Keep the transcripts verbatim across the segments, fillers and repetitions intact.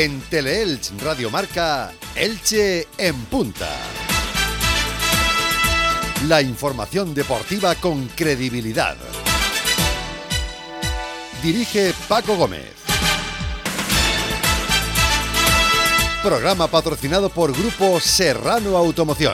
En Teleelch Radio Marca, Elche en punta. La información deportiva con credibilidad. Dirige Paco Gómez. Programa patrocinado por Grupo Serrano Automoción.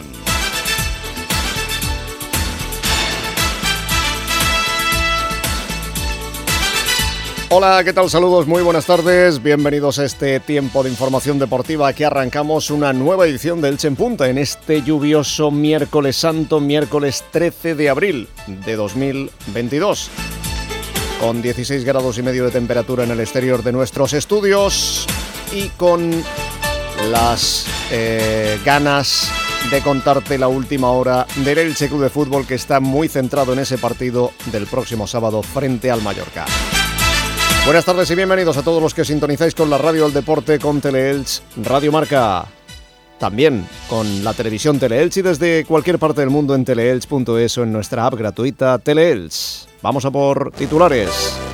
Hola, ¿qué tal? Saludos, muy buenas tardes. Bienvenidos a este tiempo de información deportiva. Aquí arrancamos una nueva edición de Elche en Punta en este lluvioso miércoles santo, miércoles trece de abril de dos mil veintidós. Con dieciséis grados y medio de temperatura en el exterior de nuestros estudios y con las eh, ganas de contarte la última hora del Elche Club de Fútbol, que está muy centrado en ese partido del próximo sábado frente al Mallorca. Buenas tardes y bienvenidos a todos los que sintonizáis con la radio del deporte, con Teleelch Radio Marca. También con la televisión Teleelch y desde cualquier parte del mundo en teleelch punto es o en nuestra app gratuita Teleelch. Vamos a por titulares.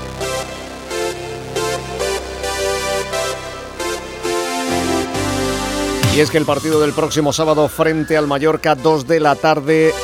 Y es que el partido del próximo sábado frente al Mallorca, dos de la tarde,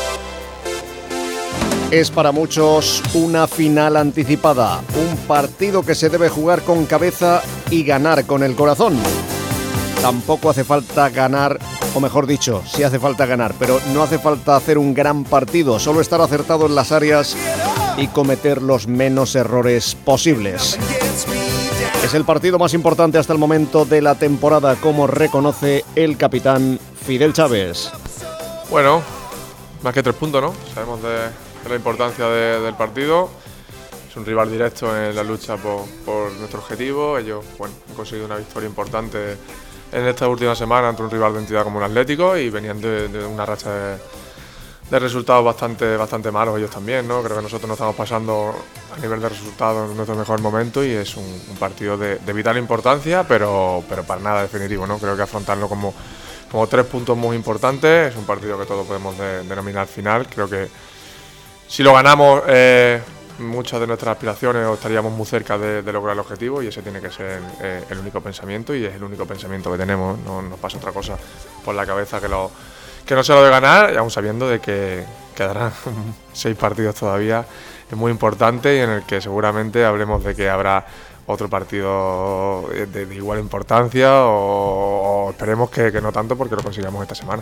es para muchos una final anticipada, un partido que se debe jugar con cabeza y ganar con el corazón. Tampoco hace falta ganar, o mejor dicho, sí hace falta ganar, pero no hace falta hacer un gran partido, solo estar acertado en las áreas y cometer los menos errores posibles. Es el partido más importante hasta el momento de la temporada, como reconoce el capitán Fidel Chávez. Bueno, más que tres puntos, ¿no? Sabemos de... la importancia de, del partido. Es un rival directo en la lucha por, por nuestro objetivo. Ellos, bueno, han conseguido una victoria importante en esta última semana ante un rival de entidad como el Atlético y venían de, de una racha de, de resultados bastante, bastante malos ellos también, ¿no? Creo que nosotros no estamos pasando a nivel de resultados en nuestro mejor momento y es un, un partido de, de vital importancia, pero, pero para nada definitivo, ¿no? Creo que afrontarlo como, como tres puntos muy importantes. Es un partido que todos podemos de, denominar final. Creo que si lo ganamos, eh, muchas de nuestras aspiraciones estaríamos muy cerca de, de lograr el objetivo y ese tiene que ser eh, el único pensamiento y es el único pensamiento que tenemos. No nos pasa otra cosa por la cabeza que, lo, que no sea lo de ganar, y aún sabiendo de que quedarán seis partidos todavía. Es muy importante y en el que seguramente hablemos de que habrá otro partido de, de igual importancia o, o esperemos que, que no tanto porque lo consigamos esta semana.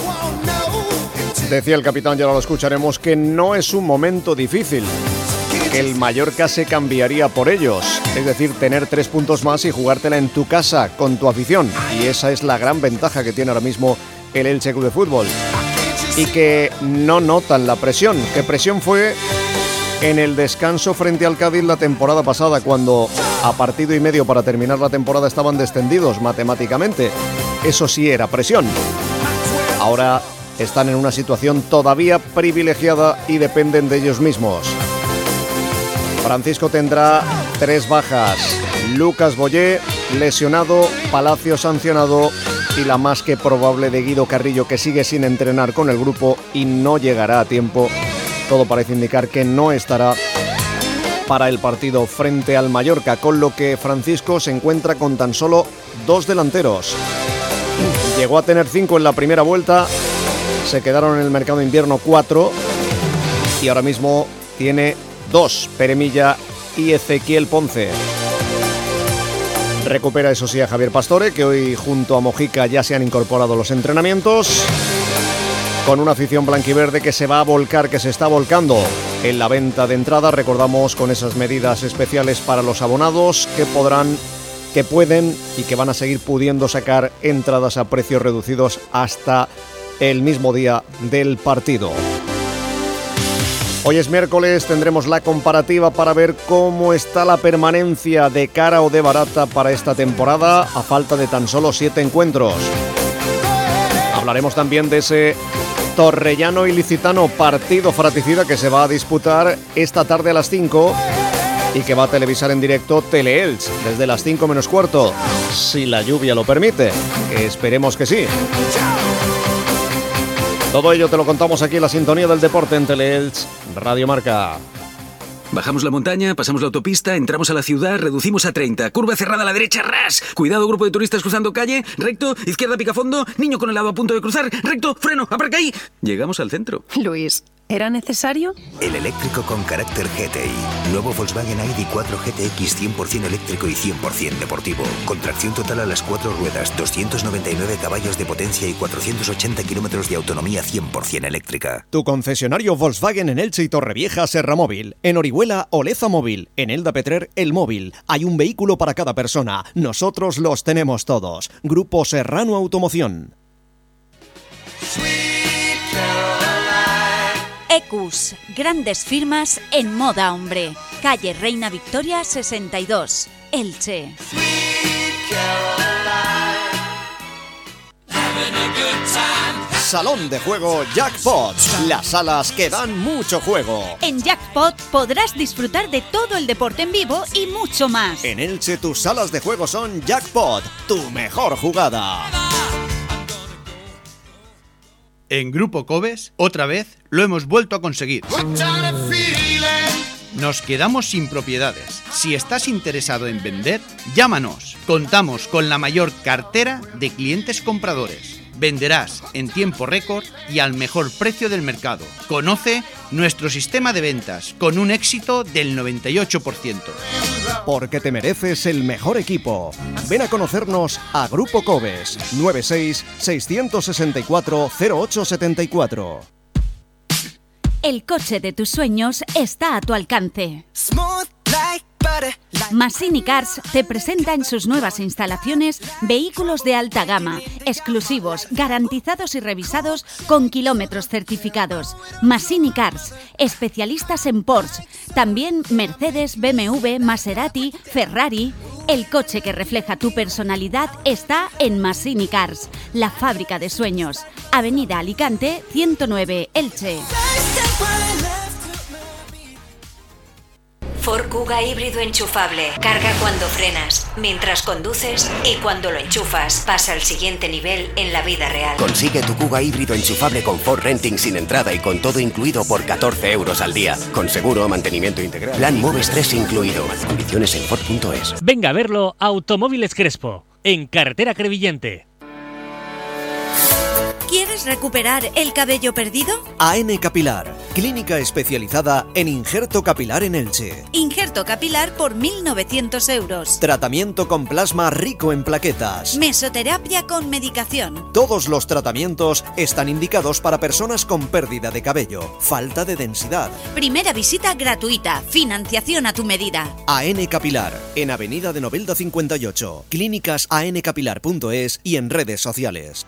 Decía el capitán, ya lo escucharemos, que no es un momento difícil, que el Mallorca se cambiaría por ellos, es decir, tener tres puntos más y jugártela en tu casa, con tu afición, y esa es la gran ventaja que tiene ahora mismo el Elche Club de Fútbol, y que no notan la presión, que presión fue en el descanso frente al Cádiz la temporada pasada, cuando a partido y medio para terminar la temporada estaban descendidos matemáticamente. Eso sí era presión. Ahora están en una situación todavía privilegiada y dependen de ellos mismos. Francisco tendrá tres bajas: Lucas Boyé, lesionado, Palacio sancionado y la más que probable de Guido Carrillo, que sigue sin entrenar con el grupo y no llegará a tiempo. Todo parece indicar que no estará para el partido frente al Mallorca, con lo que Francisco se encuentra con tan solo dos delanteros. Llegó a tener cinco en la primera vuelta. Se quedaron en el mercado de invierno cuatro y ahora mismo tiene dos, Pere Milla y Ezequiel Ponce. Recupera, eso sí, a Javier Pastore, que hoy junto a Mojica ya se han incorporado a los entrenamientos, con una afición blanquiverde que se va a volcar, que se está volcando en la venta de entradas. Recordamos, con esas medidas especiales para los abonados que podrán, que pueden y que van a seguir pudiendo sacar entradas a precios reducidos hasta el mismo día del partido. Hoy es miércoles, tendremos la comparativa para ver cómo está la permanencia de cara o de barata para esta temporada, a falta de tan solo siete encuentros. Hablaremos también de ese Torrellano Ilicitano, partido fratricida que se va a disputar esta tarde a las cinco y que va a televisar en directo Teleelch desde las cinco menos cuarto, si la lluvia lo permite, que esperemos que sí. Todo ello te lo contamos aquí en la sintonía del deporte en Teleelch Radio Marca. Bajamos la montaña, pasamos la autopista, entramos a la ciudad, reducimos a treinta. Curva cerrada a la derecha, ras. Cuidado, grupo de turistas cruzando calle. Recto, izquierda pica fondo. Niño con helado a punto de cruzar. Recto, freno, aparca ahí. Llegamos al centro. Luis, ¿era necesario? El eléctrico con carácter G T I. Nuevo Volkswagen I D cuatro G T X cien por ciento eléctrico y cien por ciento deportivo. Con tracción total a las cuatro ruedas, doscientos noventa y nueve caballos de potencia y cuatrocientos ochenta kilómetros de autonomía cien por ciento eléctrica. Tu concesionario Volkswagen en Elche y Torrevieja, Serra Móvil. En Orihuela, Oleza Móvil. En Elda Petrer, El Móvil. Hay un vehículo para cada persona. Nosotros los tenemos todos. Grupo Serrano Automoción. Ecus, grandes firmas en moda hombre. Calle Reina Victoria sesenta y dos, Elche. Salón de juego Jackpot. Las salas que dan mucho juego. En Jackpot podrás disfrutar de todo el deporte en vivo y mucho más. En Elche tus salas de juego son Jackpot, tu mejor jugada. En Grupo Cobes, otra vez, lo hemos vuelto a conseguir. Nos quedamos sin propiedades. Si estás interesado en vender, llámanos. Contamos con la mayor cartera de clientes compradores. Venderás en tiempo récord y al mejor precio del mercado. Conoce nuestro sistema de ventas con un éxito del noventa y ocho por ciento. Porque te mereces el mejor equipo. Ven a conocernos a Grupo Cobes nueve seis seis seis cuatro cero ocho siete cuatro. El coche de tus sueños está a tu alcance. Massini Cars te presenta en sus nuevas instalaciones vehículos de alta gama, exclusivos, garantizados y revisados con kilómetros certificados. Massini Cars, especialistas en Porsche, también Mercedes, B M W, Maserati, Ferrari. El coche que refleja tu personalidad está en Massini Cars, la fábrica de sueños. Avenida Alicante, ciento nueve, Elche. Ford Kuga híbrido enchufable. Carga cuando frenas, mientras conduces y cuando lo enchufas. Pasa al siguiente nivel en la vida real. Consigue tu Kuga híbrido enchufable con Ford Renting sin entrada y con todo incluido por catorce euros al día. Con seguro, mantenimiento integral. Plan Moves tres incluido. Condiciones en Ford punto es. Venga a verlo Automóviles Crespo, en Carretera Crevillente. ¿Quieres recuperar el cabello perdido? A N Capilar, clínica especializada en injerto capilar en Elche. Injerto capilar por mil novecientos euros. Tratamiento con plasma rico en plaquetas. Mesoterapia con medicación. Todos los tratamientos están indicados para personas con pérdida de cabello, falta de densidad. Primera visita gratuita, financiación a tu medida. A N Capilar, en Avenida de Novelda cincuenta y ocho, clínicas a n capilar punto es y en redes sociales.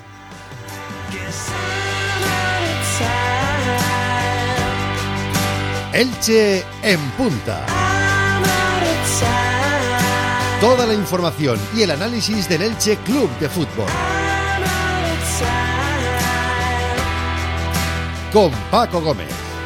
Elche en punta. Toda la información y el análisis del Elche Club de Fútbol. Con Paco Gómez.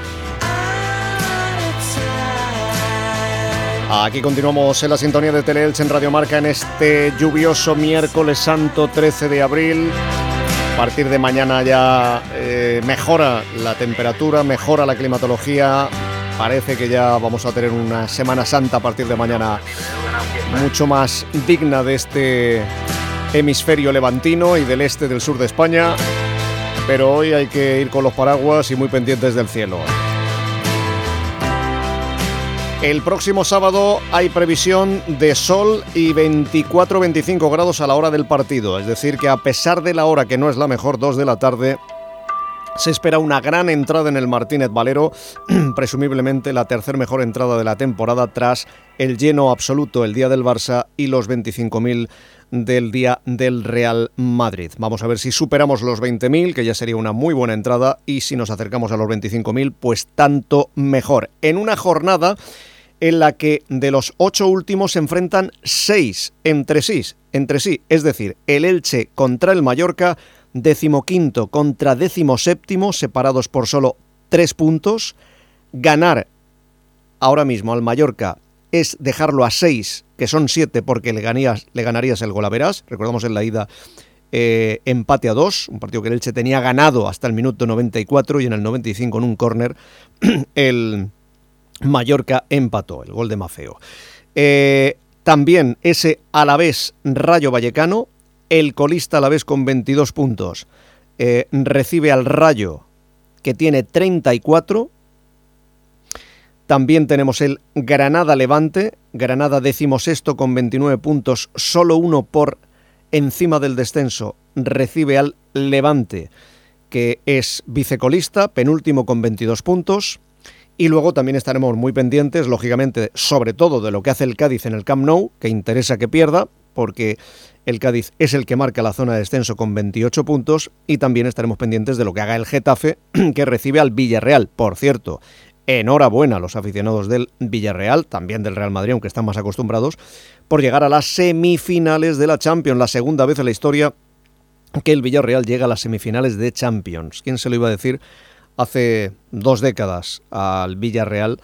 Aquí continuamos en la sintonía de Teleelche en Radio Marca en este lluvioso miércoles santo trece de abril. A partir de mañana ya eh, mejora la temperatura, mejora la climatología. Parece que ya vamos a tener una Semana Santa a partir de mañana mucho más digna de este hemisferio levantino y del este del sur de España. Pero hoy hay que ir con los paraguas y muy pendientes del cielo. El próximo sábado hay previsión de sol y veinticuatro a veinticinco grados a la hora del partido. Es decir, que a pesar de la hora que no es la mejor, dos de la tarde, se espera una gran entrada en el Martínez Valero, presumiblemente la tercer mejor entrada de la temporada tras el lleno absoluto el día del Barça y los veinticinco mil del día del Real Madrid. Vamos a ver si superamos los veinte mil, que ya sería una muy buena entrada, y si nos acercamos a los veinticinco mil, pues tanto mejor. En una jornada en la que de los ocho últimos se enfrentan seis entre sí, entre sí, es decir, el Elche contra el Mallorca, decimoquinto contra decimoséptimo, separados por solo tres puntos. Ganar ahora mismo al Mallorca es dejarlo a seis, que son siete, porque le ganarías, le ganarías el Golaveras. Recordamos en la ida eh, empate a dos, un partido que el Elche tenía ganado hasta el minuto noventa y cuatro y en el noventa y cinco en un córner el Mallorca empató, el gol de Mafeo. Eh, también ese Alavés Rayo Vallecano, el colista Alavés con veintidós puntos, eh, recibe al Rayo, que tiene treinta y cuatro. También tenemos el Granada Levante, Granada decimosexto con veintinueve puntos, solo uno por encima del descenso, recibe al Levante, que es vicecolista, penúltimo con veintidós puntos. Y luego también estaremos muy pendientes, lógicamente, sobre todo de lo que hace el Cádiz en el Camp Nou, que interesa que pierda, porque el Cádiz es el que marca la zona de descenso con veintiocho puntos, y también estaremos pendientes de lo que haga el Getafe, que recibe al Villarreal. Por cierto, enhorabuena a los aficionados del Villarreal, también del Real Madrid, aunque están más acostumbrados, por llegar a las semifinales de la Champions, la segunda vez en la historia que el Villarreal llega a las semifinales de Champions. ¿Quién se lo iba a decir hace dos décadas al Villarreal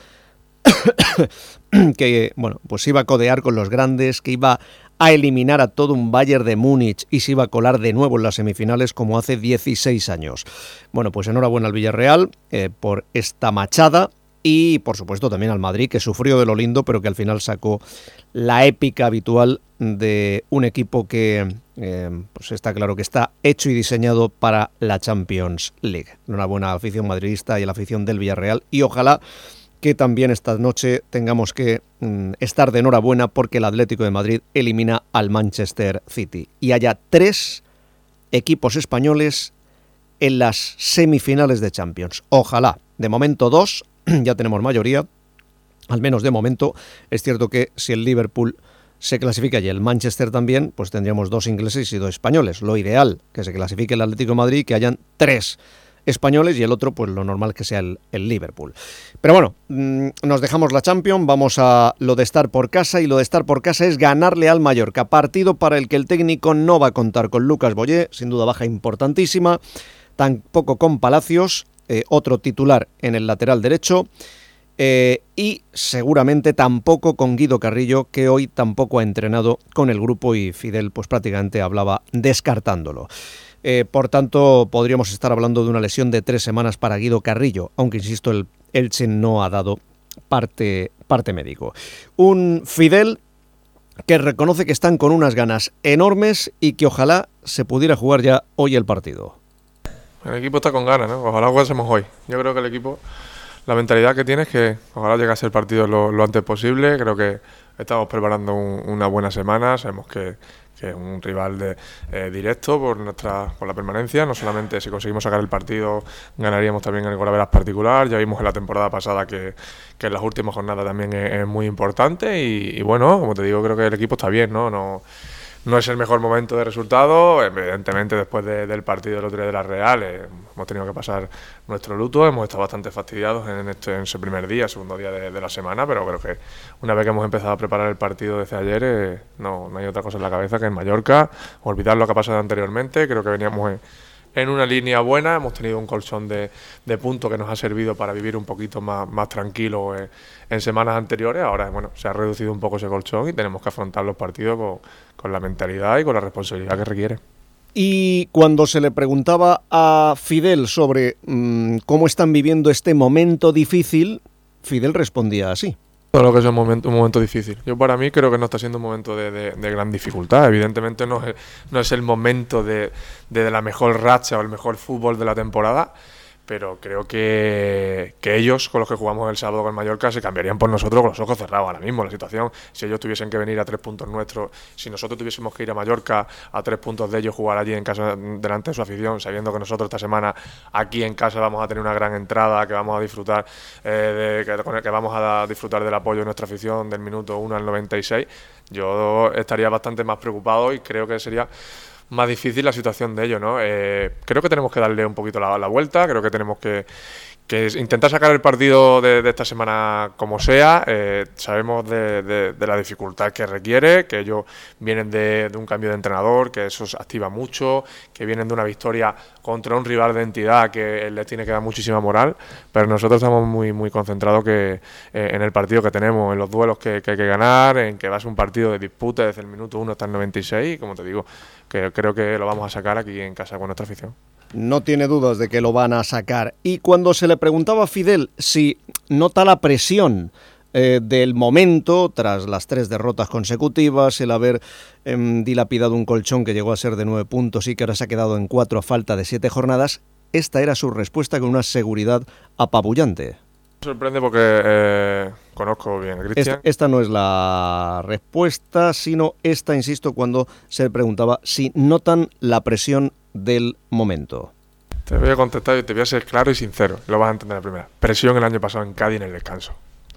que, bueno, pues iba a codear con los grandes, que iba a eliminar a todo un Bayern de Múnich y se iba a colar de nuevo en las semifinales como hace dieciséis años? Bueno, pues enhorabuena al Villarreal eh, por esta machada, y por supuesto también al Madrid, que sufrió de lo lindo, pero que al final sacó la épica habitual de un equipo que eh, pues está claro que está hecho y diseñado para la Champions League. Enhorabuena a la afición madridista y a la afición del Villarreal, y ojalá que también esta noche tengamos que mm, estar de enhorabuena porque el Atlético de Madrid elimina al Manchester City y haya tres equipos españoles en las semifinales de Champions. Ojalá. De momento dos, ya tenemos mayoría, al menos de momento. Es cierto que si el Liverpool se clasifica y el Manchester también, pues tendríamos dos ingleses y dos españoles. Lo ideal, que se clasifique el Atlético de Madrid, que hayan tres españoles, y el otro, pues lo normal que sea el, el Liverpool. Pero bueno, mmm, nos dejamos la Champions, vamos a lo de estar por casa, y lo de estar por casa es ganarle al Mallorca, partido para el que el técnico no va a contar con Lucas Boyé, sin duda baja importantísima, tampoco con Palacios, eh, otro titular en el lateral derecho, eh, y seguramente tampoco con Guido Carrillo, que hoy tampoco ha entrenado con el grupo, y Fidel pues prácticamente hablaba descartándolo. Eh, por tanto, podríamos estar hablando de una lesión de tres semanas para Guido Carrillo, aunque insisto, el Elche no ha dado parte, parte médico. Un Fidel que reconoce que están con unas ganas enormes y que ojalá se pudiera jugar ya hoy el partido. El equipo está con ganas, ¿no? Ojalá jugásemos hoy. Yo creo que el equipo, la mentalidad que tiene es que ojalá llegase el partido lo, lo antes posible. Creo que estamos preparando un, una buena semana, sabemos que que es un rival de, eh, directo por nuestra por la permanencia. No solamente si conseguimos sacar el partido ganaríamos también el golaveras particular, ya vimos en la temporada pasada que, que en las últimas jornadas también es, es muy importante, y, y bueno, como te digo, creo que el equipo está bien, ¿no? No No es el mejor momento de resultado, evidentemente después de, del partido del otro día de la Real eh, hemos tenido que pasar nuestro luto, hemos estado bastante fastidiados en este en ese primer día, segundo día de, de la semana, pero creo que una vez que hemos empezado a preparar el partido desde ayer, eh, no, no hay otra cosa en la cabeza que en Mallorca, olvidar lo que ha pasado anteriormente. Creo que veníamos en, en una línea buena, hemos tenido un colchón de, de puntos que nos ha servido para vivir un poquito más, más tranquilo eh, en semanas anteriores. Ahora, bueno, se ha reducido un poco ese colchón y tenemos que afrontar los partidos con, con la mentalidad y con la responsabilidad que requiere. Y cuando se le preguntaba a Fidel sobre mmm, cómo están viviendo este momento difícil, Fidel respondía así. Todo lo que es un momento, un momento difícil. Yo para mí creo que no está siendo un momento de, de, de gran dificultad. Evidentemente no es, no es el momento de, de, de la mejor racha o el mejor fútbol de la temporada, pero creo que, que ellos, con los que jugamos el sábado con Mallorca, se cambiarían por nosotros con los ojos cerrados ahora mismo. La situación, si ellos tuviesen que venir a tres puntos nuestros, si nosotros tuviésemos que ir a Mallorca a tres puntos de ellos, jugar allí en casa delante de su afición, sabiendo que nosotros esta semana aquí en casa vamos a tener una gran entrada, que vamos a disfrutar eh, de, que, que vamos a disfrutar del apoyo de nuestra afición del minuto uno al noventa y seis, yo estaría bastante más preocupado y creo que sería más difícil la situación de ellos, ¿no? Eh, creo que tenemos que darle un poquito la, la vuelta, creo que tenemos que, que intentar sacar el partido de, de esta semana como sea. Eh, sabemos de, de, de la dificultad que requiere, que ellos vienen de, de un cambio de entrenador, que eso se activa mucho, que vienen de una victoria contra un rival de entidad que les tiene que dar muchísima moral, pero nosotros estamos muy muy concentrados que eh, en el partido que tenemos, en los duelos que, que hay que ganar, en que va a ser un partido de disputa desde el minuto uno hasta el noventa y seis, y como te digo, que creo que lo vamos a sacar aquí en casa con nuestra afición. no tiene dudas de que lo van a sacar. Y cuando se le preguntaba a Fidel si nota la presión eh, del momento, tras las tres derrotas consecutivas, el haber eh, dilapidado un colchón que llegó a ser de nueve puntos y que ahora se ha quedado en cuatro a falta de siete jornadas, esta era su respuesta con una seguridad apabullante. Me sorprende porque eh, conozco bien a Cristian. Esta, esta no es la respuesta, sino esta, insisto, cuando se le preguntaba si notan la presión del momento. Te voy a contestar y te voy a ser claro y sincero, lo vas a entender la primera. Presión el año pasado en Cádiz en el descanso.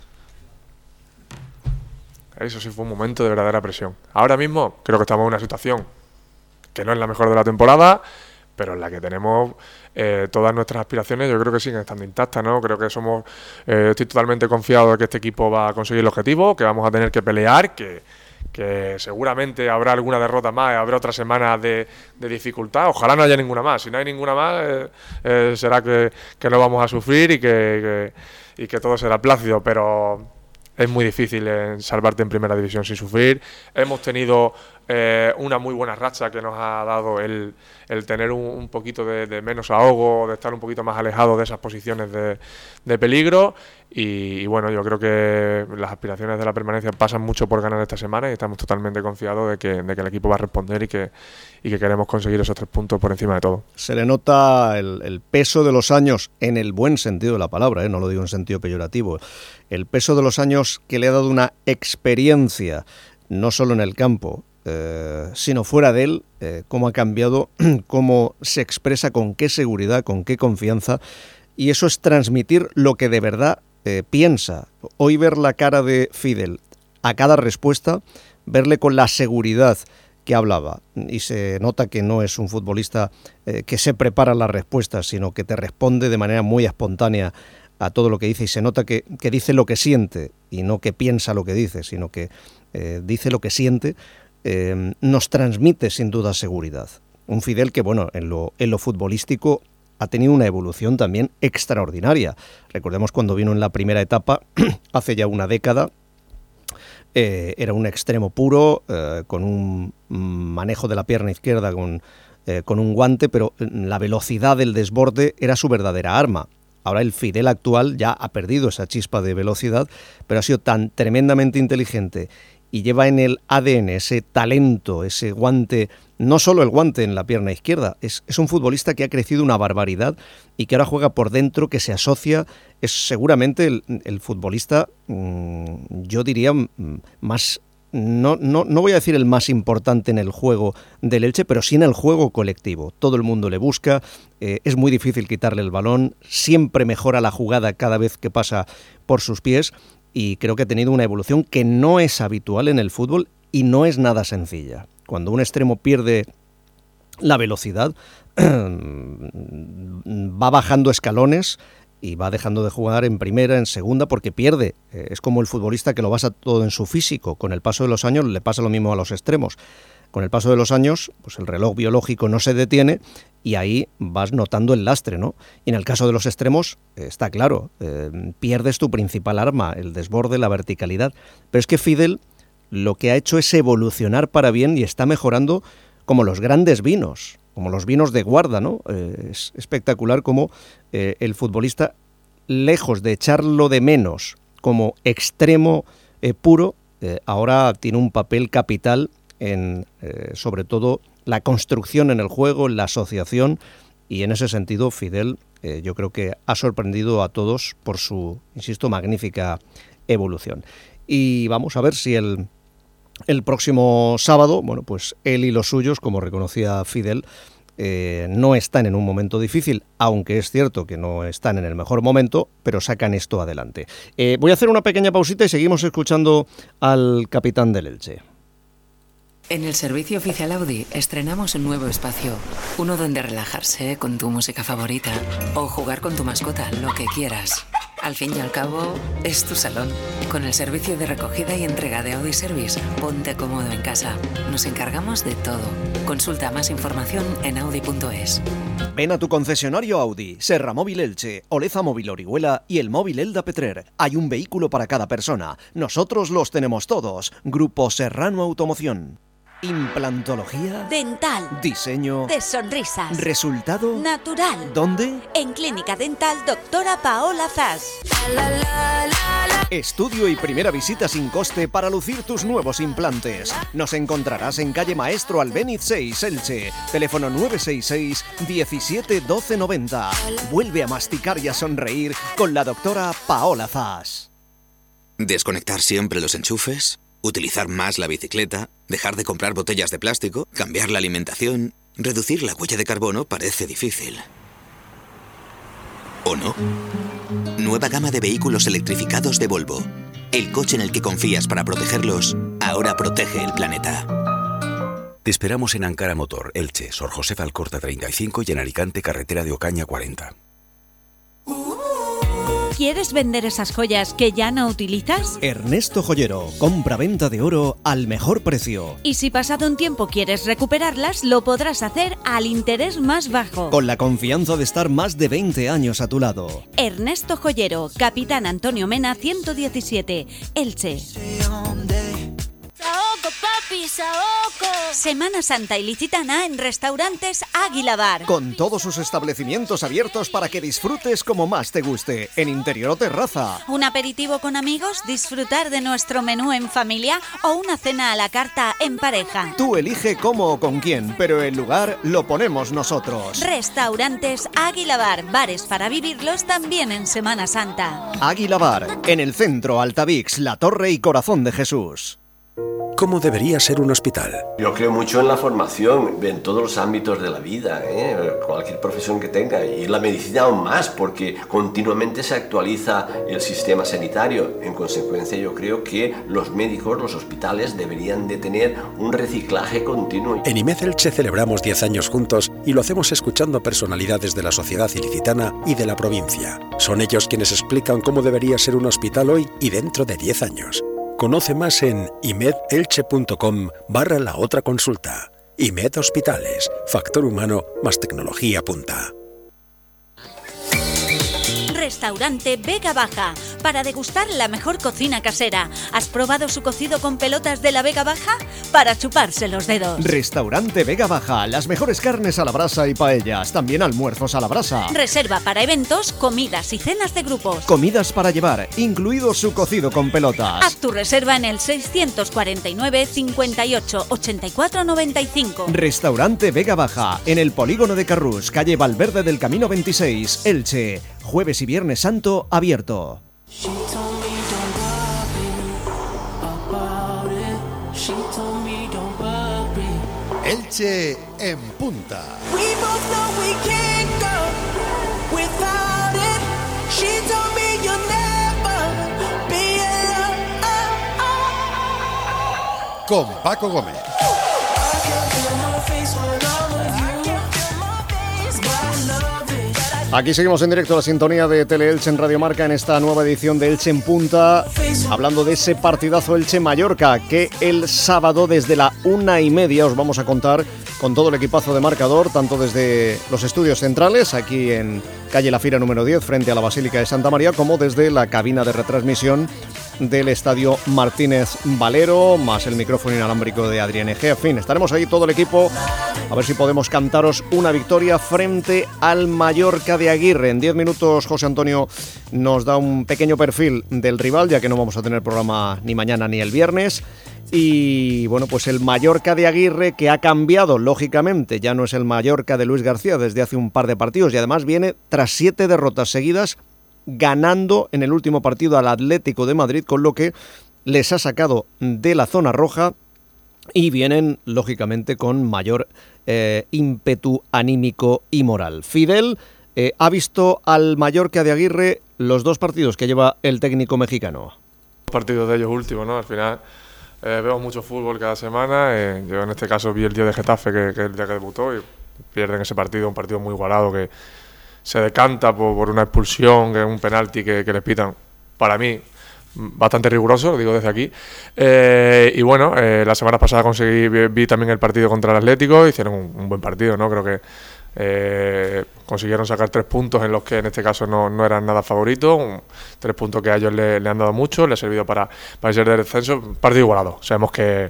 Eso sí fue un momento de verdadera presión. Ahora mismo creo que estamos en una situación que no es la mejor de la temporada, pero en la que tenemos eh, todas nuestras aspiraciones, yo creo que siguen estando intactas, ¿no? Creo que somos, eh, estoy totalmente confiado de que este equipo va a conseguir el objetivo, que vamos a tener que pelear, que, que seguramente habrá alguna derrota más, habrá otra semana de, de dificultad, ojalá no haya ninguna más, si no hay ninguna más eh, eh, será que, que no vamos a sufrir y que, que, y que todo será plácido, pero es muy difícil eh, salvarte en primera división sin sufrir. Hemos tenido eh, una muy buena racha que nos ha dado el, el tener un, un poquito de, de menos ahogo, de estar un poquito más alejado de esas posiciones de, de peligro y, y bueno, yo creo que las aspiraciones de la permanencia pasan mucho por ganar esta semana y estamos totalmente confiados de que, de que el equipo va a responder y que, y que queremos conseguir esos tres puntos por encima de todo. Se le nota el, el peso de los años en el buen sentido de la palabra, ¿eh? No lo digo en sentido peyorativo, el peso de los años que le ha dado una experiencia, no solo en el campo, eh, sino fuera de él, eh, cómo ha cambiado, cómo se expresa, con qué seguridad, con qué confianza, y eso es transmitir lo que de verdad eh, piensa. Hoy ver la cara de Fidel a cada respuesta, verle con la seguridad que hablaba, y se nota que no es un futbolista eh, que se prepara las respuestas, sino que te responde de manera muy espontánea a todo lo que dice, y se nota que, que dice lo que siente y no que piensa lo que dice, sino que eh, dice lo que siente, eh, nos transmite sin duda seguridad. Un Fidel que, bueno, en lo, en lo futbolístico ha tenido una evolución también extraordinaria. Recordemos cuando vino en la primera etapa, hace ya una década, eh, era un extremo puro, eh, con un manejo de la pierna izquierda, con, eh, con un guante, pero la velocidad del desborde era su verdadera arma. Ahora el Fidel actual ya ha perdido esa chispa de velocidad, pero ha sido tan tremendamente inteligente y lleva en el A D N ese talento, ese guante, no solo el guante en la pierna izquierda, es, es un futbolista que ha crecido una barbaridad y que ahora juega por dentro, que se asocia, es seguramente el, el futbolista, mmm, yo diría, más... No, no, no voy a decir el más importante en el juego del Elche, pero sí en el juego colectivo. Todo el mundo le busca, eh, es muy difícil quitarle el balón, siempre mejora la jugada cada vez que pasa por sus pies y creo que ha tenido una evolución que no es habitual en el fútbol y no es nada sencilla. Cuando un extremo pierde la velocidad, va bajando escalones y va dejando de jugar en primera, en segunda, porque pierde. Eh, es como el futbolista que lo basa todo en su físico. Con el paso de los años le pasa lo mismo a los extremos. Con el paso de los años, pues el reloj biológico no se detiene y ahí vas notando el lastre, ¿no? Y en el caso de los extremos, eh, está claro, eh, pierdes tu principal arma, el desborde, la verticalidad. Pero es que Fidel lo que ha hecho es evolucionar para bien y está mejorando como los grandes vinos, como los vinos de guarda, ¿no? Eh, es espectacular cómo eh, el futbolista, lejos de echarlo de menos como extremo eh, puro, eh, ahora tiene un papel capital en, eh, sobre todo, la construcción en el juego, en la asociación, y en ese sentido Fidel eh, yo creo que ha sorprendido a todos por su, insisto, magnífica evolución. Y vamos a ver si el... El próximo sábado, bueno, pues él y los suyos, como reconocía Fidel, eh, no están en un momento difícil, aunque es cierto que no están en el mejor momento, pero sacan esto adelante. Eh, voy a hacer una pequeña pausita y seguimos escuchando al capitán del Elche. En el servicio oficial Audi estrenamos un nuevo espacio, uno donde relajarse con tu música favorita o jugar con tu mascota, lo que quieras. Al fin y al cabo, es tu salón. Con el servicio de recogida y entrega de Audi Service, ponte cómodo en casa. Nos encargamos de todo. Consulta más información en audi punto es. Ven a tu concesionario Audi, Serra Móvil Elche, Oleza Móvil Orihuela y el Móvil Elda Petrer. Hay un vehículo para cada persona. Nosotros los tenemos todos. Grupo Serrano Automoción. Implantología. Dental. Diseño. De sonrisas. Resultado. Natural. ¿Dónde? En Clínica Dental Doctora Paola Zas. Estudio y primera visita sin coste para lucir tus nuevos implantes. Nos encontrarás en calle Maestro Albéniz seis, Elche. Teléfono nueve seis seis, diecisiete, doce noventa. Vuelve a masticar y a sonreír con la doctora Paola Zas. ¿Desconectar siempre los enchufes? ¿Utilizar más la bicicleta? ¿Dejar de comprar botellas de plástico? ¿Cambiar la alimentación? Reducir la huella de carbono parece difícil. ¿O no? Nueva gama de vehículos electrificados de Volvo. El coche en el que confías para protegerlos, ahora protege el planeta. Te esperamos en Ankara Motor, Elche, Sor Josefa Alcorta treinta y cinco y en Alicante, carretera de Ocaña cuarenta. ¿Quieres vender esas joyas que ya no utilizas? Ernesto Joyero, compra-venta de oro al mejor precio. Y si pasado un tiempo quieres recuperarlas, lo podrás hacer al interés más bajo. Con la confianza de estar más de veinte años a tu lado. Ernesto Joyero, Capitán Antonio Mena ciento diecisiete, Elche. Saoco, papi, saoco. Semana Santa ilicitana en Restaurantes Águila Bar. Con todos sus establecimientos abiertos para que disfrutes como más te guste, en interior o terraza. Un aperitivo con amigos, disfrutar de nuestro menú en familia o una cena a la carta en pareja. Tú elige cómo o con quién, pero el lugar lo ponemos nosotros. Restaurantes Águila Bar, bares para vivirlos también en Semana Santa. Águila Bar, en el centro, Altavix, La Torre y Corazón de Jesús. ¿Cómo debería ser un hospital? Yo creo mucho en la formación, en todos los ámbitos de la vida, ¿eh? Cualquier profesión que tenga, y la medicina aún más, porque continuamente se actualiza el sistema sanitario. En consecuencia, yo creo que los médicos, los hospitales, deberían de tener un reciclaje continuo. En I M E D Elche celebramos diez años juntos y lo hacemos escuchando a personalidades de la sociedad ilicitana y de la provincia. Son ellos quienes explican cómo debería ser un hospital hoy y dentro de diez años. Conoce más en imedelche.com barra la otra consulta. I M E D Hospitales, factor humano más tecnología punta. Restaurante Vega Baja, para degustar la mejor cocina casera. ¿Has probado su cocido con pelotas de la Vega Baja? Para chuparse los dedos. Restaurante Vega Baja, las mejores carnes a la brasa y paellas, también almuerzos a la brasa. Reserva para eventos, comidas y cenas de grupos. Comidas para llevar, incluido su cocido con pelotas. Haz tu reserva en el seiscientos cuarenta y nueve, cincuenta y ocho, ochenta y cuatro noventa y cinco. Restaurante Vega Baja, en el polígono de Carrús, calle Valverde del Camino veintiséis, Elche. Jueves y Viernes Santo abierto. Elche en punta. Con Paco Gómez. Aquí seguimos en directo a la sintonía de Tele-Elche en Radio Marca en esta nueva edición de Elche en Punta, hablando de ese partidazo Elche-Mallorca que el sábado desde la una y media os vamos a contar con todo el equipazo de marcador, tanto desde los estudios centrales, aquí en calle La Fira número diez, frente a la Basílica de Santa María, como desde la cabina de retransmisión del Estadio Martínez Valero, más el micrófono inalámbrico de Adrián Egea. En fin, estaremos ahí todo el equipo, a ver si podemos cantaros una victoria frente al Mallorca de Aguirre. En diez minutos José Antonio nos da un pequeño perfil del rival, ya que no vamos a tener programa ni mañana ni el viernes. Y bueno, pues el Mallorca de Aguirre, que ha cambiado, lógicamente, ya no es el Mallorca de Luis García desde hace un par de partidos, y además viene tras siete derrotas seguidas, ganando en el último partido al Atlético de Madrid, con lo que les ha sacado de la zona roja y vienen, lógicamente, con mayor eh, ímpetu anímico y moral. Fidel eh, ha visto al Mallorca de Aguirre los dos partidos que lleva el técnico mexicano. Partidos de ellos últimos, ¿no? Al final eh, vemos mucho fútbol cada semana. Eh, yo en este caso vi el día de Getafe, que, que es el día que debutó, y pierden ese partido, un partido muy igualado que se decanta por, por una expulsión, que es un penalti que, que les pitan, para mí, bastante riguroso, lo digo desde aquí. Eh, y bueno, eh, la semana pasada conseguí, vi, vi también el partido contra el Atlético, hicieron un, un buen partido, ¿no? Creo que eh, consiguieron sacar tres puntos en los que en este caso no, no eran nada favoritos, un, tres puntos que a ellos le, le han dado mucho, le ha servido para, para ser de descenso. Partido igualado, sabemos que,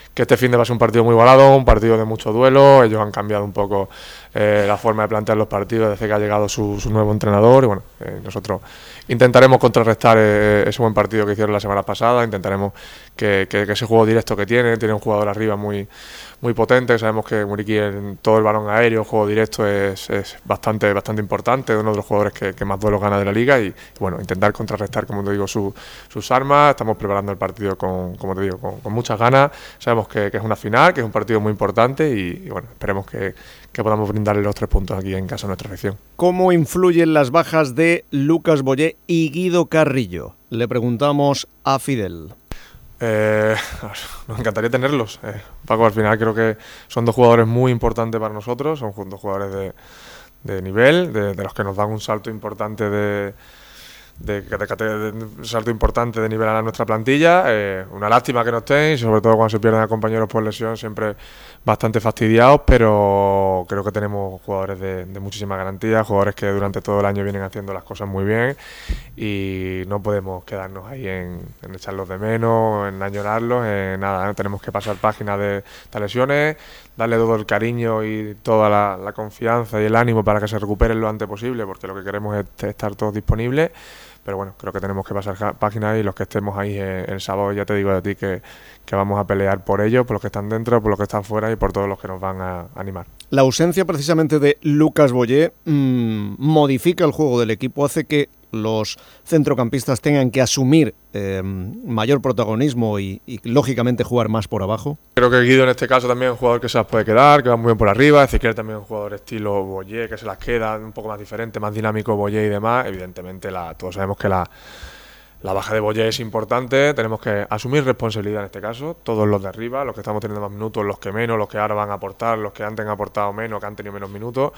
que este fin de va a ser un partido muy igualado, un partido de mucho duelo. Ellos han cambiado un poco eh, la forma de plantear los partidos desde que ha llegado su, su nuevo entrenador y bueno, eh, nosotros intentaremos contrarrestar eh, ese buen partido que hicieron la semana pasada, intentaremos que, que, que ese juego directo que tiene, tiene un jugador arriba muy muy potente, sabemos que Muriqui en todo el balón aéreo, el juego directo es, es bastante bastante importante, es uno de los jugadores que, que más duelos gana de la liga y, y bueno, intentar contrarrestar, como te digo, su, sus armas. Estamos preparando el partido con, como te digo, con, con muchas ganas, sabemos que, que es una final, que es un partido muy importante y, y bueno, esperemos que, que podamos brindarle los tres puntos aquí en casa a nuestra afición. ¿Cómo influyen las bajas de Lucas Boyé y Guido Carrillo? Le preguntamos a Fidel. Eh, nos encantaría tenerlos, eh, Paco. Al final creo que son dos jugadores muy importantes para nosotros, son dos jugadores de, de nivel, de, de los que nos dan un salto importante de, de, de, de, de un salto importante de nivel a nuestra plantilla. Eh, una lástima que no estén, sobre todo cuando se pierden a compañeros por lesión, siempre bastante fastidiados, pero creo que tenemos jugadores de, de muchísima garantía, jugadores que durante todo el año vienen haciendo las cosas muy bien y no podemos quedarnos ahí en, en echarlos de menos, en añorarlos, en nada, ¿eh? Tenemos que pasar página de estas lesiones, darle todo el cariño y toda la, la confianza y el ánimo para que se recuperen lo antes posible, porque lo que queremos es estar todos disponibles. Pero bueno, creo que tenemos que pasar páginas y los que estemos ahí el, el sábado, ya te digo de ti que, que vamos a pelear por ellos, por los que están dentro, por los que están fuera y por todos los que nos van a animar. La ausencia precisamente de Lucas Boyé mmm, modifica el juego del equipo, hace que los centrocampistas tengan que asumir eh, mayor protagonismo y, y lógicamente jugar más por abajo. Creo que Guido en este caso también es un jugador que se las puede quedar, que va muy bien por arriba. Ezequiel también es un jugador estilo Boyé, que se las queda, un poco más diferente, más dinámico Boyé y demás. Evidentemente la, todos sabemos que la La baja de Boyé es importante, tenemos que asumir responsabilidad en este caso, todos los de arriba, los que estamos teniendo más minutos, los que menos, los que ahora van a aportar, los que antes han aportado menos, que han tenido menos minutos,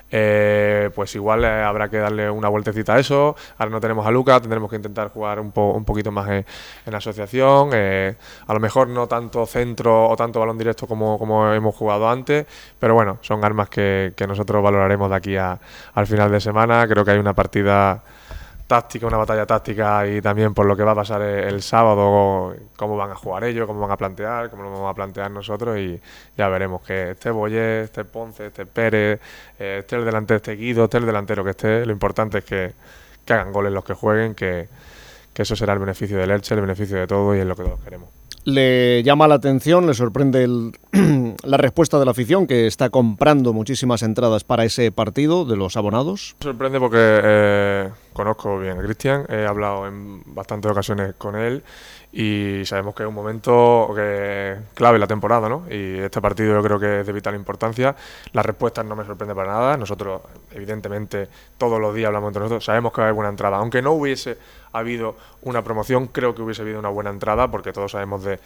eh, pues igual eh, habrá que darle una vueltecita a eso. Ahora no tenemos a Lucas, tendremos que intentar jugar un, po un poquito más en, en asociación, eh, a lo mejor no tanto centro o tanto balón directo como, como hemos jugado antes, pero bueno, son armas que, que nosotros valoraremos de aquí a, al final de semana. Creo que hay una partida táctica, una batalla táctica y también por lo que va a pasar el, el sábado, cómo van a jugar ellos, cómo van a plantear, cómo lo vamos a plantear nosotros y ya veremos que esté Boyé, esté Ponce, esté Pérez, eh, esté el delantero, esté Guido, esté el delantero que esté, lo importante es que, que hagan goles los que jueguen, que, que eso será el beneficio del Elche, el beneficio de todo y es lo que todos queremos. ¿Le llama la atención, le sorprende el, la respuesta de la afición que está comprando muchísimas entradas para ese partido de los abonados? Me sorprende porque eh, conozco bien a Cristian, he hablado en bastantes ocasiones con él y sabemos que es un momento que, clave en la temporada, ¿no? Y este partido yo creo que es de vital importancia. Las respuestas no me sorprende para nada. Nosotros, evidentemente, todos los días hablamos entre nosotros, sabemos que va a haber buena entrada. Aunque no hubiese habido una promoción, creo que hubiese habido una buena entrada, porque todos sabemos de,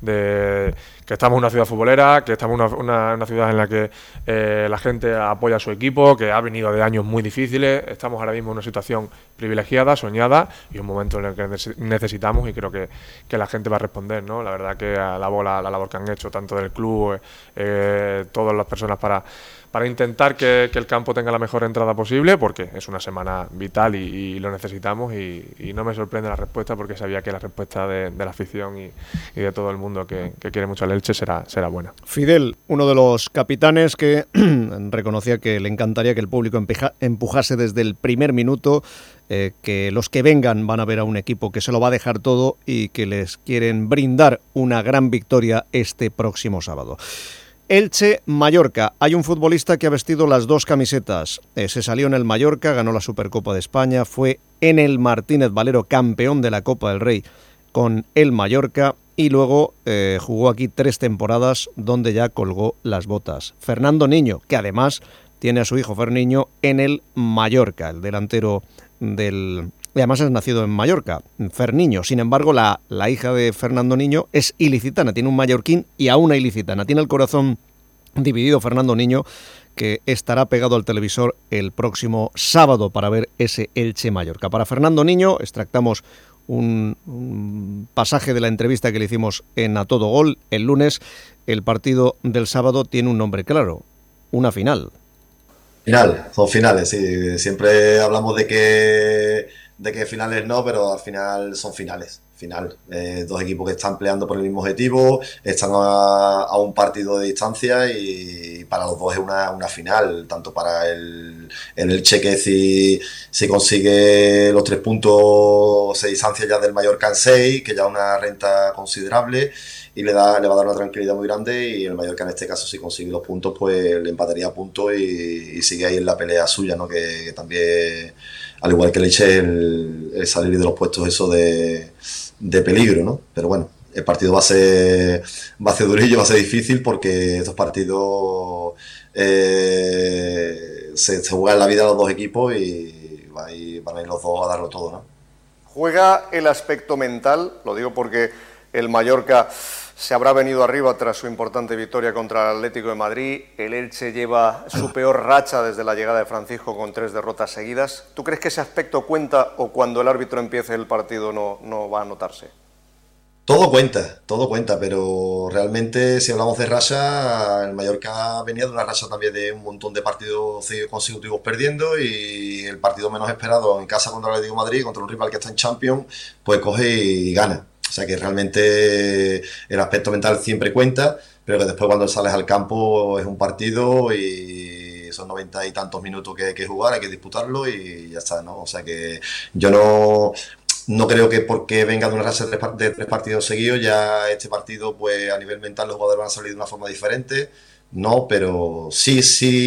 de que estamos en una ciudad futbolera, que estamos en una, una, una ciudad en la que eh, la gente apoya a su equipo, que ha venido de años muy difíciles. Estamos ahora mismo en una situación privilegiada, soñada, y un momento en el que necesitamos, y creo que, que la gente va a responder, ¿no? La verdad que a la, bola, la labor que han hecho tanto del club, eh, todas las personas para, para intentar que, que el campo tenga la mejor entrada posible, porque es una semana vital y, y lo necesitamos, y, y no me sorprende la respuesta, porque sabía que la respuesta de, de la afición y, y de todo el mundo que, que quiere mucho al Elche será, será buena. Fidel, uno de los capitanes que reconocía que le encantaría que el público empuja, empujase desde el primer minuto, eh, que los que vengan van a ver a un equipo que se lo va a dejar todo y que les quieren brindar una gran victoria este próximo sábado. Elche-Mallorca. Hay un futbolista que ha vestido las dos camisetas. Eh, se salió en el Mallorca, ganó la Supercopa de España, fue en el Martínez Valero campeón de la Copa del Rey con el Mallorca y luego eh, jugó aquí tres temporadas donde ya colgó las botas. Fernando Niño, que además tiene a su hijo Ferniño en el Mallorca, el delantero del... Y además es nacido en Mallorca, Ferniño. Sin embargo, la, la hija de Fernando Niño es ilicitana, tiene un mallorquín y a una ilicitana. Tiene el corazón dividido Fernando Niño, que estará pegado al televisor el próximo sábado para ver ese Elche-Mallorca. Para Fernando Niño extractamos un, un pasaje de la entrevista que le hicimos en A Todo Gol el lunes. El partido del sábado tiene un nombre claro, una final. Final, son finales, sí. Siempre hablamos de que... de que finales no, pero al final son finales. final. Eh, dos equipos que están peleando por el mismo objetivo, están a, a un partido de distancia y para los dos es una, una final, tanto para el, el Elche, que si, si consigue los tres puntos se distancia ya del Mallorca en seis, que ya es una renta considerable y le da le va a dar una tranquilidad muy grande, y el Mallorca en este caso, si consigue los puntos, pues le empataría a puntos y, y sigue ahí en la pelea suya, ¿no? Que, que también, al igual que el Elche, el, el salir de los puestos eso de de peligro, ¿no? Pero bueno, el partido va a ser va a ser durillo, va a ser difícil, porque estos partidos eh, se, se juegan la vida a los dos equipos y va a ir, van a ir los dos a darlo todo, ¿no? Juega el aspecto mental, lo digo porque el Mallorca se habrá venido arriba tras su importante victoria contra el Atlético de Madrid. El Elche lleva su peor racha desde la llegada de Francisco, con tres derrotas seguidas. ¿Tú crees que ese aspecto cuenta, o cuando el árbitro empiece el partido no, no va a notarse? Todo cuenta, todo cuenta, pero realmente, si hablamos de racha, el Mallorca venía de una racha también de un montón de partidos consecutivos perdiendo, y el partido menos esperado en casa contra el Atlético de Madrid, contra un rival que está en Champions, pues coge y gana. O sea que realmente el aspecto mental siempre cuenta, pero que después, cuando sales al campo, es un partido y son noventa y tantos minutos que hay que jugar, hay que disputarlo y ya está, ¿no? O sea que yo no, no creo que porque venga de una racha de tres, de tres partidos seguidos, ya este partido, pues a nivel mental, los jugadores van a salir de una forma diferente. No, pero sí,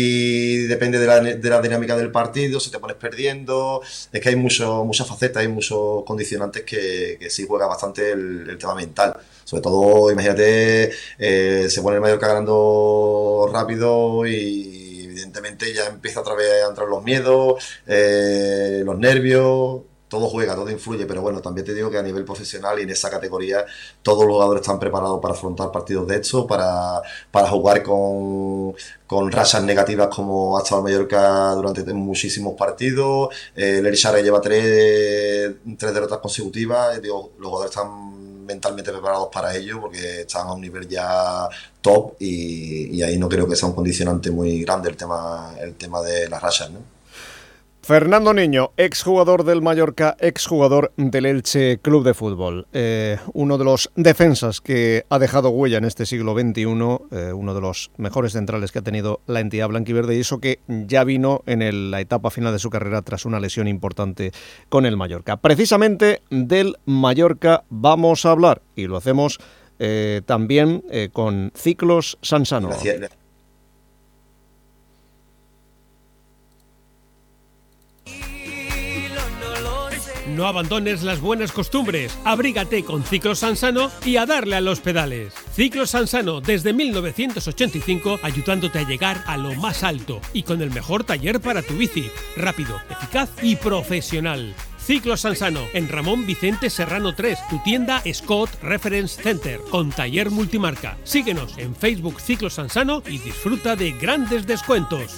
sí depende de la, de la dinámica del partido, si te pones perdiendo, es que hay mucho, muchas facetas, hay muchos condicionantes que, que sí juega bastante el, el tema mental. Sobre todo, imagínate, eh, se pone el Mallorca ganando rápido y evidentemente ya empieza otra vez a entrar los miedos, eh, los nervios. Todo juega, todo influye, pero bueno, también te digo que a nivel profesional y en esa categoría todos los jugadores están preparados para afrontar partidos de estos, para, para jugar con, con rachas negativas como ha estado el Mallorca durante muchísimos partidos. Eh, el Elche lleva tres, tres derrotas consecutivas, digo, los jugadores están mentalmente preparados para ello, porque están a un nivel ya top y, y ahí no creo que sea un condicionante muy grande el tema, el tema de las rachas, ¿no? Fernando Niño, exjugador del Mallorca, exjugador del Elche Club de Fútbol. Eh, uno de los defensas que ha dejado huella en este siglo veintiuno, eh, uno de los mejores centrales que ha tenido la entidad blanquiverde, y eso que ya vino en el, la etapa final de su carrera tras una lesión importante con el Mallorca. Precisamente del Mallorca vamos a hablar, y lo hacemos eh, también eh, con Ciclos Sansano. Gracias. No abandones las buenas costumbres, abrígate con Ciclos Sansano y a darle a los pedales. Ciclos Sansano, desde mil novecientos ochenta y cinco, ayudándote a llegar a lo más alto y con el mejor taller para tu bici, rápido, eficaz y profesional. Ciclos Sansano, en Ramón Vicente Serrano tres, tu tienda Scott Reference Center, con taller multimarca. Síguenos en Facebook Ciclos Sansano y disfruta de grandes descuentos.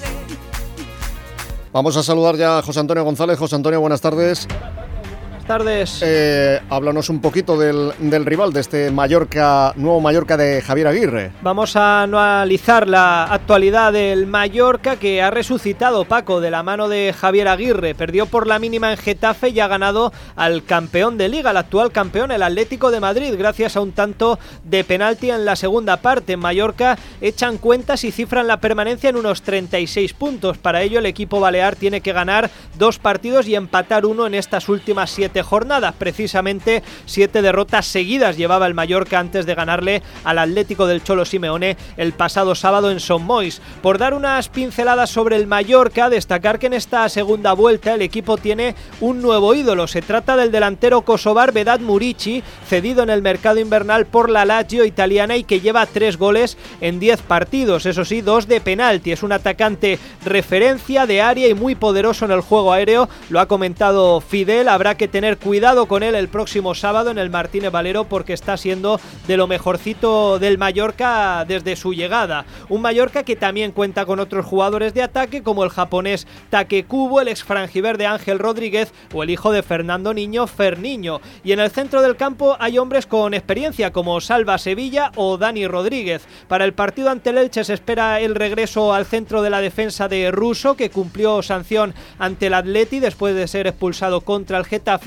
Vamos a saludar ya a José Antonio González. José Antonio, buenas tardes. Tardes. Eh, háblanos un poquito del, del rival, de este Mallorca, nuevo Mallorca de Javier Aguirre. Vamos a analizar la actualidad del Mallorca, que ha resucitado, Paco, de la mano de Javier Aguirre. Perdió por la mínima en Getafe y ha ganado al campeón de Liga, el actual campeón, el Atlético de Madrid, gracias a un tanto de penalti en la segunda parte. En Mallorca echan cuentas y cifran la permanencia en unos treinta y seis puntos. Para ello, el equipo balear tiene que ganar dos partidos y empatar uno en estas últimas siete jornadas. Precisamente siete derrotas seguidas llevaba el Mallorca antes de ganarle al Atlético del Cholo Simeone el pasado sábado en Son Moix. Por dar unas pinceladas sobre el Mallorca, destacar que en esta segunda vuelta el equipo tiene un nuevo ídolo. Se trata del delantero kosovar Vedat Murici, cedido en el mercado invernal por la Lazio italiana y que lleva tres goles en diez partidos, eso sí, dos de penalti. Es un atacante referencia de área y muy poderoso en el juego aéreo, lo ha comentado Fidel. Habrá que tener cuidado con él el próximo sábado en el Martínez Valero, porque está siendo de lo mejorcito del Mallorca desde su llegada. Un Mallorca que también cuenta con otros jugadores de ataque, como el japonés Take Kubo, el ex franjiverde Ángel Rodríguez o el hijo de Fernando Niño, Fer Niño. Y en el centro del campo hay hombres con experiencia como Salva Sevilla o Dani Rodríguez. Para el partido ante el Elche se espera el regreso al centro de la defensa de Russo, que cumplió sanción ante el Atleti después de ser expulsado contra el Getafe,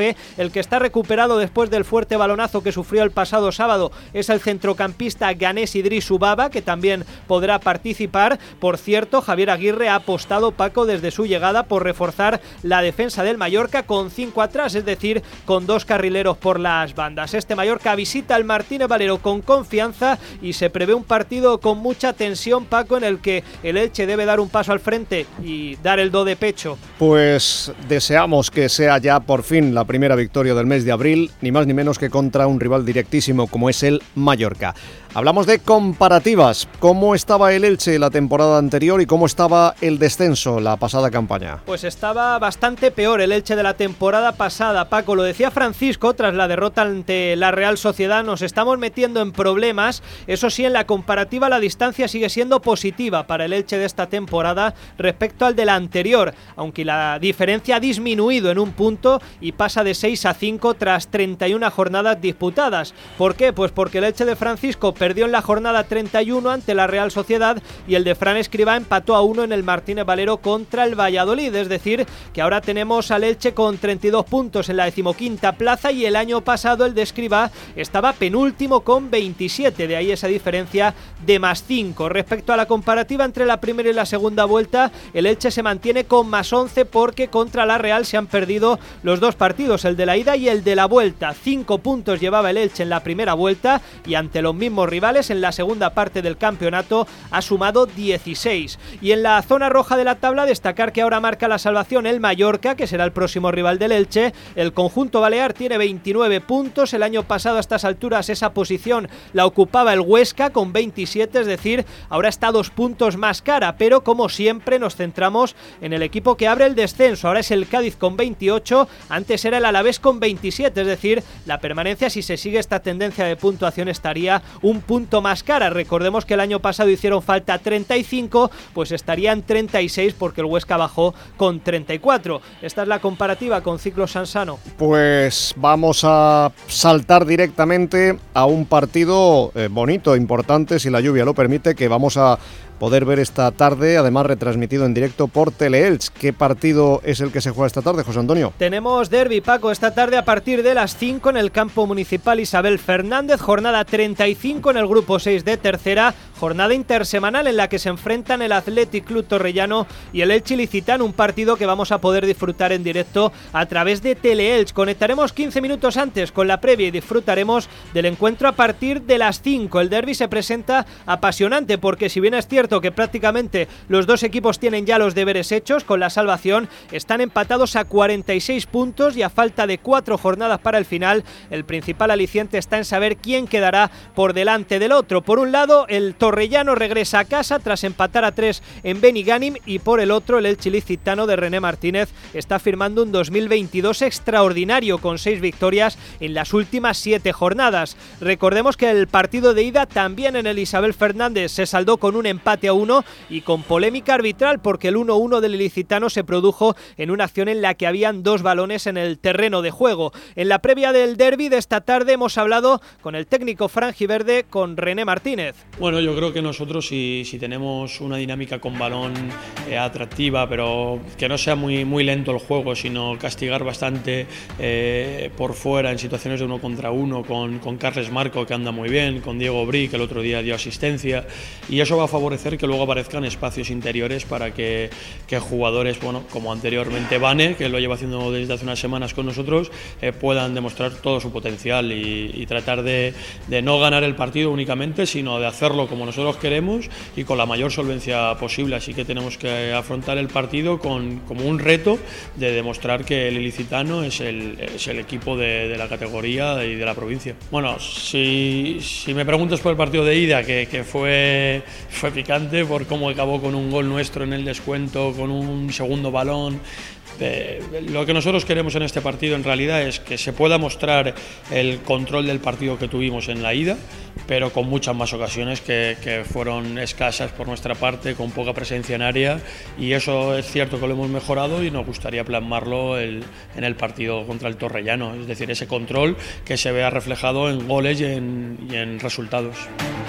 Getafe. El que está recuperado después del fuerte balonazo que sufrió el pasado sábado es el centrocampista ganés Idris Ubaba, que también podrá participar. Por cierto, Javier Aguirre ha apostado, Paco, desde su llegada por reforzar la defensa del Mallorca con cinco atrás, es decir, con dos carrileros por las bandas. Este Mallorca visita al Martínez Valero con confianza y se prevé un partido con mucha tensión, Paco, en el que el Elche debe dar un paso al frente y dar el do de pecho. Pues deseamos que sea ya por fin la primera victoria del mes de abril, ni más ni menos que contra un rival directísimo como es el Mallorca. Hablamos de comparativas. ¿Cómo estaba el Elche la temporada anterior y cómo estaba el descenso la pasada campaña? Pues estaba bastante peor el Elche de la temporada pasada, Paco. Lo decía Francisco tras la derrota ante la Real Sociedad. Nos estamos metiendo en problemas. Eso sí, en la comparativa la distancia sigue siendo positiva para el Elche de esta temporada respecto al de la anterior, aunque la diferencia ha disminuido en un punto y pasa de seis a cinco tras treinta y una jornadas disputadas. ¿Por qué? Pues porque el Elche de Francisco perdió en la jornada treinta y uno ante la Real Sociedad y el de Fran Escribá empató a uno en el Martínez Valero contra el Valladolid. Es decir, que ahora tenemos al Elche con treinta y dos puntos en la decimoquinta plaza y el año pasado el de Escribá estaba penúltimo con veintisiete, de ahí esa diferencia de más cinco. Respecto a la comparativa entre la primera y la segunda vuelta, el Elche se mantiene con más once porque contra la Real se han perdido los dos partidos, el de la ida y el de la vuelta. cinco puntos llevaba el Elche en la primera vuelta y ante los mismos rivales en la segunda parte del campeonato ha sumado dieciséis. Y en la zona roja de la tabla destacar que ahora marca la salvación el Mallorca, que será el próximo rival del Elche. El conjunto balear tiene veintinueve puntos, el año pasado a estas alturas esa posición la ocupaba el Huesca con veintisiete, es decir, ahora está dos puntos más cara, pero como siempre nos centramos en el equipo que abre el descenso. Ahora es el Cádiz con veintiocho, antes era el Alavés con veintisiete, es decir, la permanencia, si se sigue esta tendencia de puntuación, estaría un punto más cara. Recordemos que el año pasado hicieron falta treinta y cinco, pues estarían treinta y seis porque el Huesca bajó con treinta y cuatro. Esta es la comparativa con Ciclo Sansano. Pues vamos a saltar directamente a un partido eh, bonito, importante, si la lluvia lo permite, que vamos a poder ver esta tarde, además retransmitido en directo por Teleelch. ¿Qué partido es el que se juega esta tarde, José Antonio? Tenemos derbi, Paco, esta tarde a partir de las cinco en el campo municipal Isabel Fernández, jornada treinta y cinco en el grupo seis de tercera, jornada intersemanal en la que se enfrentan el Athletic Club Torrellano y el Elche Ilicitano, un partido que vamos a poder disfrutar en directo a través de Teleelch. Conectaremos quince minutos antes con la previa y disfrutaremos del encuentro a partir de las cinco. El derbi se presenta apasionante porque, si bien es cierto que prácticamente los dos equipos tienen ya los deberes hechos con la salvación, están empatados a cuarenta y seis puntos y a falta de cuatro jornadas para el final, el principal aliciente está en saber quién quedará por delante del otro. Por un lado, el Torrellano regresa a casa tras empatar a tres en Benigànim y por el otro, el Elche Ilicitano de René Martínez está firmando un dos mil veintidós extraordinario con seis victorias en las últimas siete jornadas. Recordemos que el partido de ida también en el Isabel Fernández se saldó con un empate a uno y con polémica arbitral porque el uno uno del ilicitano se produjo en una acción en la que habían dos balones en el terreno de juego. En la previa del derbi de esta tarde hemos hablado con el técnico franjiverde, con René Martínez. Bueno, yo creo que nosotros si, si tenemos una dinámica con balón eh, atractiva, pero que no sea muy, muy lento el juego, sino castigar bastante eh, por fuera en situaciones de uno contra uno, con, con Carles Marco, que anda muy bien, con Diego Bri, que el otro día dio asistencia, y eso va a favorecer que luego aparezcan espacios interiores para que, que jugadores, bueno, como anteriormente Vane, que lo lleva haciendo desde hace unas semanas con nosotros, eh, puedan demostrar todo su potencial y, y tratar de, de no ganar el partido únicamente, sino de hacerlo como nosotros queremos y con la mayor solvencia posible. Así que tenemos que afrontar el partido con, como un reto de demostrar que el ilicitano es el, es el equipo de, de la categoría y de la provincia. Bueno, si, si me preguntas por el partido de ida, que, que fue, fue picante por cómo acabó con un gol nuestro en el descuento, con un segundo balón. Eh, lo que nosotros queremos en este partido en realidad es que se pueda mostrar el control del partido que tuvimos en la ida, pero con muchas más ocasiones que, que fueron escasas por nuestra parte, con poca presencia en área, y eso es cierto que lo hemos mejorado y nos gustaría plasmarlo el, en el partido contra el Torrellano, es decir, ese control que se vea reflejado en goles y en, y en resultados.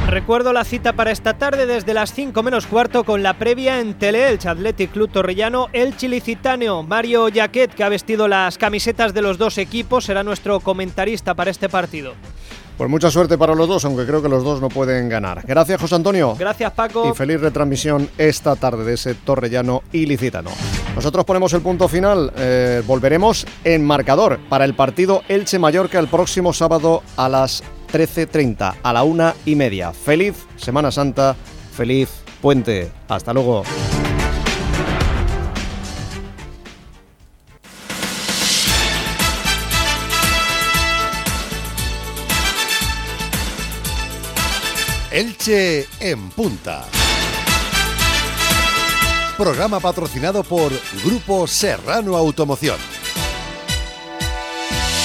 Recuerdo la cita para esta tarde desde las cinco menos cuarto con la previa en Teleelch, Athletic Club Torrellano, Elche Ilicitano. Mario Jaquet, que ha vestido las camisetas de los dos equipos, será nuestro comentarista para este partido. Pues mucha suerte para los dos, aunque creo que los dos no pueden ganar. Gracias, José Antonio. Gracias, Paco. Y feliz retransmisión esta tarde de ese Torrellano Ilicitano. Nosotros ponemos el punto final. Eh, volveremos en marcador para el partido Elche-Mallorca el próximo sábado a las trece treinta, a la una y media. Feliz Semana Santa, feliz puente. Hasta luego. Elche en Punta. Programa patrocinado por Grupo Serrano Automoción.